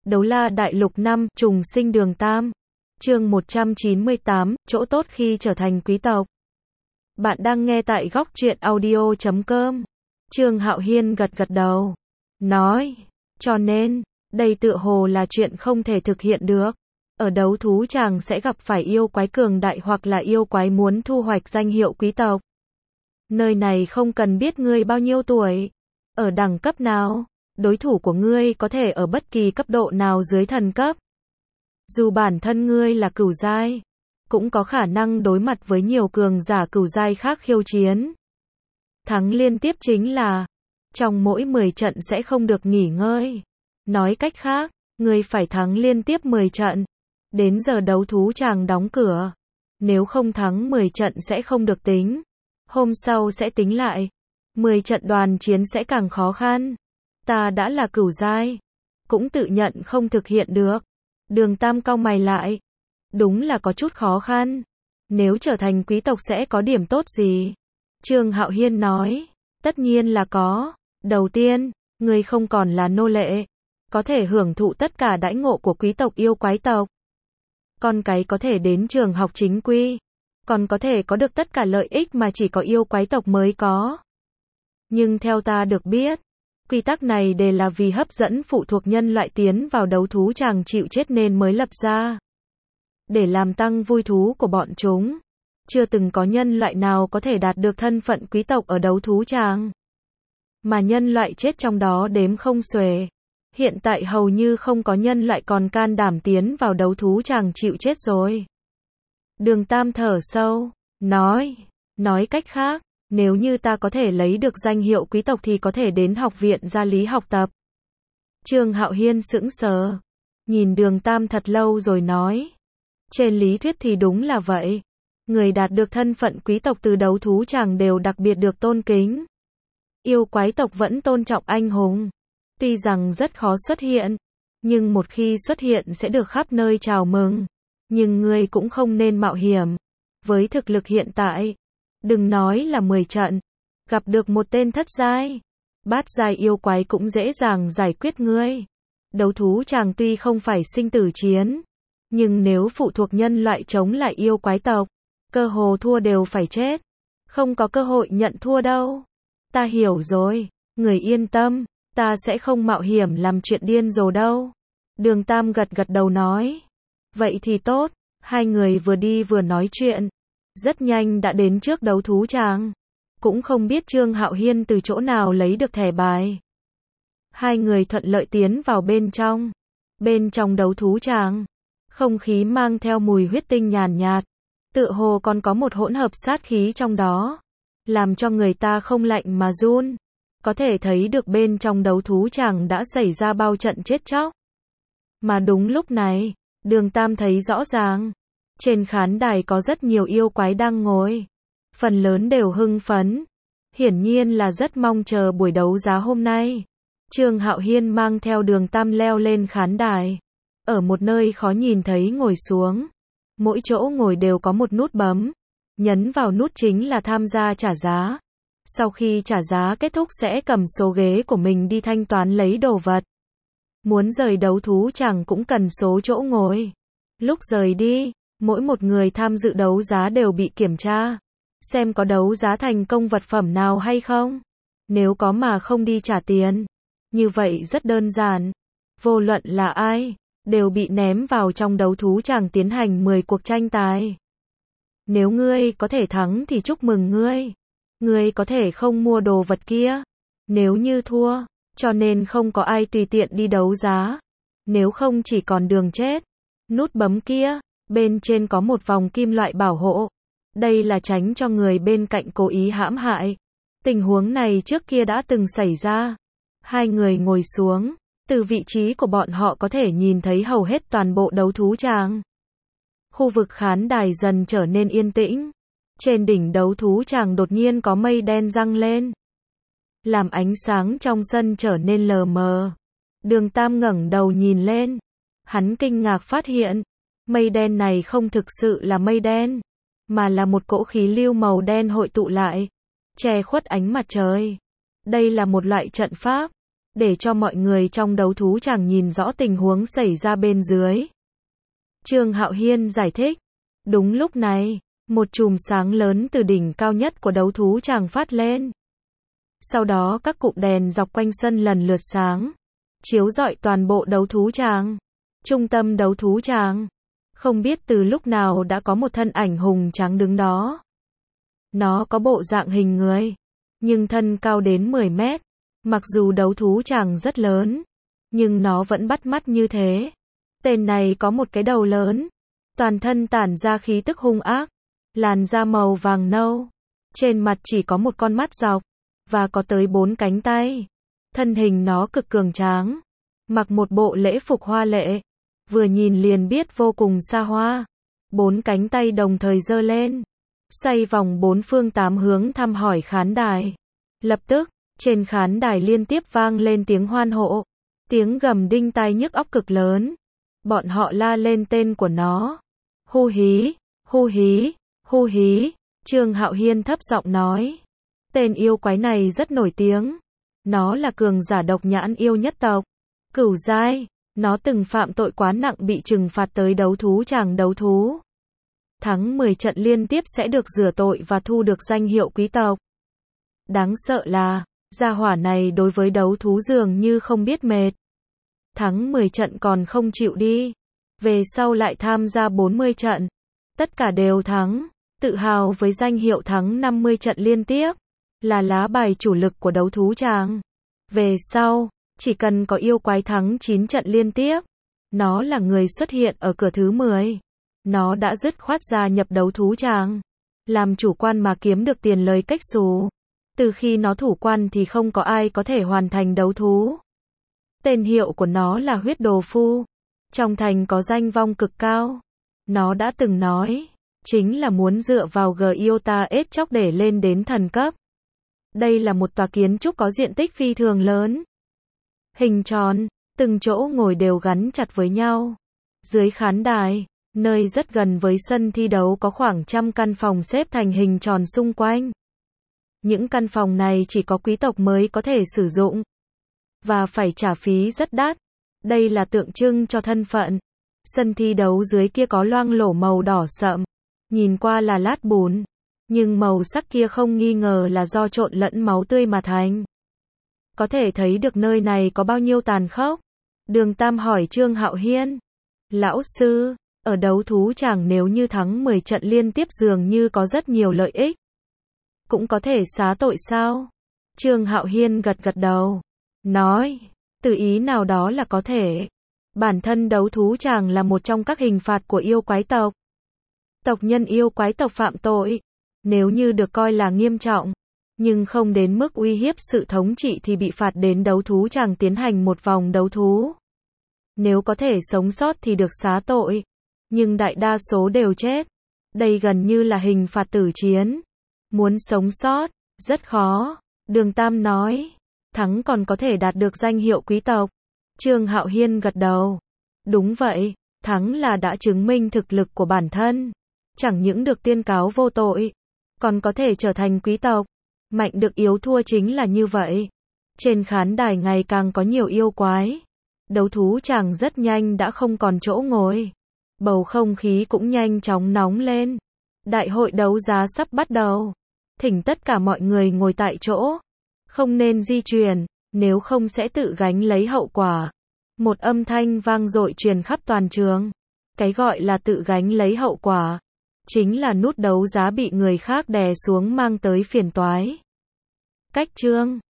Đấu La Đại Lục 5, Trùng Sinh Đường Tam. Chương 198, chỗ tốt khi trở thành quý tộc. Bạn đang nghe tại góc truyện audio.com. Trương Hạo Hiên gật gật đầu, nói, cho nên, đây tựa hồ là chuyện không thể thực hiện được. Ở đấu thú tràng sẽ gặp phải yêu quái cường đại hoặc là yêu quái muốn thu hoạch danh hiệu quý tộc. Nơi này không cần biết ngươi bao nhiêu tuổi, ở đẳng cấp nào, đối thủ của ngươi có thể ở bất kỳ cấp độ nào dưới thần cấp. Dù bản thân ngươi là cửu giai, cũng có khả năng đối mặt với nhiều cường giả cửu giai khác khiêu chiến. Thắng liên tiếp chính là, trong mỗi 10 trận sẽ không được nghỉ ngơi. Nói cách khác, ngươi phải thắng liên tiếp 10 trận. Đến giờ đấu thú tràng đóng cửa. Nếu không thắng 10 trận sẽ không được tính. Hôm sau sẽ tính lại. 10 trận đoàn chiến sẽ càng khó khăn. Ta đã là cửu giai, cũng tự nhận không thực hiện được. Đường Tam cau mày lại. Đúng là có chút khó khăn. Nếu trở thành quý tộc sẽ có điểm tốt gì? Trương Hạo Hiên nói. Tất nhiên là có. Đầu tiên, ngươi không còn là nô lệ. Có thể hưởng thụ tất cả đãi ngộ của quý tộc yêu quái tộc. Con cái có thể đến trường học chính quy. Còn có thể có được tất cả lợi ích mà chỉ có yêu quái tộc mới có. Nhưng theo ta được biết, quy tắc này đều là vì hấp dẫn phụ thuộc nhân loại tiến vào đấu thú tràng chịu chết nên mới lập ra. Để làm tăng vui thú của bọn chúng. Chưa từng có nhân loại nào có thể đạt được thân phận quý tộc ở đấu thú tràng. Mà nhân loại chết trong đó đếm không xuể. Hiện tại hầu như không có nhân loại còn can đảm tiến vào đấu thú tràng chịu chết rồi. Đường Tam thở sâu, nói cách khác, nếu như ta có thể lấy được danh hiệu quý tộc thì có thể đến học viện gia lý học tập. Trương Hạo Hiên sững sờ, nhìn Đường Tam thật lâu rồi nói. Trên lý thuyết thì đúng là vậy. Người đạt được thân phận quý tộc từ đấu thú tràng đều đặc biệt được tôn kính. Yêu quái tộc vẫn tôn trọng anh hùng. Tuy rằng rất khó xuất hiện, nhưng một khi xuất hiện sẽ được khắp nơi chào mừng. Nhưng ngươi cũng không nên mạo hiểm. Với thực lực hiện tại, đừng nói là 10 trận, gặp được một tên thất giai, bát giai yêu quái cũng dễ dàng giải quyết ngươi. Đấu thú tràng tuy không phải sinh tử chiến, nhưng nếu phụ thuộc nhân loại chống lại yêu quái tộc, cơ hồ thua đều phải chết. Không có cơ hội nhận thua đâu. Ta hiểu rồi, người yên tâm, ta sẽ không mạo hiểm làm chuyện điên rồ đâu. Đường Tam gật gật đầu nói. Vậy thì tốt, hai người vừa đi vừa nói chuyện. Rất nhanh đã đến trước đấu thú tràng. Cũng không biết Trương Hạo Hiên từ chỗ nào lấy được thẻ bài. Hai người thuận lợi tiến vào bên trong. Bên trong đấu thú tràng, không khí mang theo mùi huyết tinh nhàn nhạt. Tựa hồ còn có một hỗn hợp sát khí trong đó. Làm cho người ta không lạnh mà run. Có thể thấy được bên trong đấu thú tràng đã xảy ra bao trận chết chóc. Mà đúng lúc này, Đường Tam thấy rõ ràng. Trên khán đài có rất nhiều yêu quái đang ngồi. Phần lớn đều hưng phấn. Hiển nhiên là rất mong chờ buổi đấu giá hôm nay. Trương Hạo Hiên mang theo Đường Tam leo lên khán đài. Ở một nơi khó nhìn thấy ngồi xuống. Mỗi chỗ ngồi đều có một nút bấm. Nhấn vào nút chính là tham gia trả giá. Sau khi trả giá kết thúc sẽ cầm số ghế của mình đi thanh toán lấy đồ vật. Muốn rời đấu thú chẳng cũng cần số chỗ ngồi. Lúc rời đi, mỗi một người tham dự đấu giá đều bị kiểm tra. Xem có đấu giá thành công vật phẩm nào hay không. Nếu có mà không đi trả tiền. Như vậy rất đơn giản. Vô luận là ai, đều bị ném vào trong đấu thú chẳng tiến hành 10 cuộc tranh tài. Nếu ngươi có thể thắng thì chúc mừng ngươi. Ngươi có thể không mua đồ vật kia. Nếu như thua, cho nên không có ai tùy tiện đi đấu giá. Nếu không chỉ còn đường chết. Nút bấm kia, bên trên có một vòng kim loại bảo hộ. Đây là tránh cho người bên cạnh cố ý hãm hại. Tình huống này trước kia đã từng xảy ra. Hai người ngồi xuống, từ vị trí của bọn họ có thể nhìn thấy hầu hết toàn bộ đấu thú tràng. Khu vực khán đài dần trở nên yên tĩnh. Trên đỉnh đấu thú tràng đột nhiên có mây đen giăng lên. Làm ánh sáng trong sân trở nên lờ mờ. Đường Tam ngẩng đầu nhìn lên. Hắn kinh ngạc phát hiện. Mây đen này không thực sự là mây đen. Mà là một cỗ khí lưu màu đen hội tụ lại. Che khuất ánh mặt trời. Đây là một loại trận pháp. để cho mọi người trong đấu thú tràng nhìn rõ tình huống xảy ra bên dưới. Trương Hạo Hiên giải thích. Đúng lúc này, một chùm sáng lớn từ đỉnh cao nhất của đấu thú tràng phát lên. Sau đó các cụm đèn dọc quanh sân lần lượt sáng, chiếu rọi toàn bộ đấu thú tràng. Trung tâm đấu thú tràng, không biết từ lúc nào đã có một thân ảnh hùng tráng đứng đó. Nó có bộ dạng hình người, nhưng thân cao đến 10 mét. Mặc dù đấu thú tràng rất lớn, nhưng nó vẫn bắt mắt như thế. Tên này có một cái đầu lớn, toàn thân tản ra khí tức hung ác, làn da màu vàng nâu, trên mặt chỉ có một con mắt dọc, và có tới 4 cánh tay. Thân hình nó cực cường tráng, mặc một bộ lễ phục hoa lệ, vừa nhìn liền biết vô cùng xa hoa. 4 cánh tay đồng thời giơ lên, xoay vòng 4 phương 8 hướng thăm hỏi khán đài. Lập tức, trên khán đài liên tiếp vang lên tiếng hoan hô, tiếng gầm đinh tai nhức óc cực lớn. Bọn họ la lên tên của nó. Hu hí, hu hí, hu hí. Trương Hạo Hiên thấp giọng nói. Tên yêu quái này rất nổi tiếng. Nó là cường giả độc nhãn yêu nhất tộc. Cửu giai, nó từng phạm tội quá nặng bị trừng phạt tới đấu thú tràng đấu thú. Thắng 10 trận liên tiếp sẽ được rửa tội và thu được danh hiệu quý tộc. Đáng sợ là, gia hỏa này đối với đấu thú dường như không biết mệt. Thắng 10 trận còn không chịu đi. Về sau lại tham gia 40 trận. Tất cả đều thắng. Tự hào với danh hiệu thắng 50 trận liên tiếp. Là lá bài chủ lực của đấu thú tràng. Về sau, chỉ cần có yêu quái thắng 9 trận liên tiếp, nó là người xuất hiện ở cửa thứ 10. Nó đã dứt khoát gia nhập đấu thú tràng. Làm chủ quan mà kiếm được tiền lời cách xù. Từ khi nó thủ quan thì không có ai có thể hoàn thành đấu thú. Tên hiệu của nó là huyết đồ phu. Trong thành có danh vong cực cao. Nó đã từng nói, chính là muốn dựa vào Giota ết chóc để lên đến thần cấp. Đây là một tòa kiến trúc có diện tích phi thường lớn. Hình tròn, từng chỗ ngồi đều gắn chặt với nhau. Dưới khán đài, nơi rất gần với sân thi đấu có khoảng 100 căn phòng xếp thành hình tròn xung quanh. Những căn phòng này chỉ có quý tộc mới có thể sử dụng. Và phải trả phí rất đắt. Đây là tượng trưng cho thân phận. Sân thi đấu dưới kia có loang lổ màu đỏ sậm. Nhìn qua là lát bùn. Nhưng màu sắc kia không nghi ngờ là do trộn lẫn máu tươi mà thành. Có thể thấy được nơi này có bao nhiêu tàn khốc. Đường Tam hỏi Trương Hạo Hiên. Lão sư, ở đấu thú tràng nếu như thắng 10 trận liên tiếp dường như có rất nhiều lợi ích. Cũng có thể xá tội sao? Trương Hạo Hiên gật gật đầu. Nói, từ ý nào đó là có thể. Bản thân đấu thú tràng là một trong các hình phạt của yêu quái tộc. Tộc nhân yêu quái tộc phạm tội, nếu như được coi là nghiêm trọng, nhưng không đến mức uy hiếp sự thống trị thì bị phạt đến đấu thú tràng tiến hành một vòng đấu thú. Nếu có thể sống sót thì được xá tội, nhưng đại đa số đều chết. Đây gần như là hình phạt tử chiến. Muốn sống sót, rất khó. Đường Tam nói, thắng còn có thể đạt được danh hiệu quý tộc. Trương Hạo Hiên gật đầu. Đúng vậy, thắng là đã chứng minh thực lực của bản thân. Chẳng những được tuyên cáo vô tội, còn có thể trở thành quý tộc. Mạnh được yếu thua chính là như vậy. Trên khán đài ngày càng có nhiều yêu quái. Đấu thú tràng rất nhanh đã không còn chỗ ngồi. Bầu không khí cũng nhanh chóng nóng lên. Đại hội đấu giá sắp bắt đầu. Thỉnh tất cả mọi người ngồi tại chỗ. Không nên di chuyển, nếu không sẽ tự gánh lấy hậu quả. Một âm thanh vang dội truyền khắp toàn trường. Cái gọi là tự gánh lấy hậu quả, chính là nút đấu giá bị người khác đè xuống mang tới phiền toái. Cách chương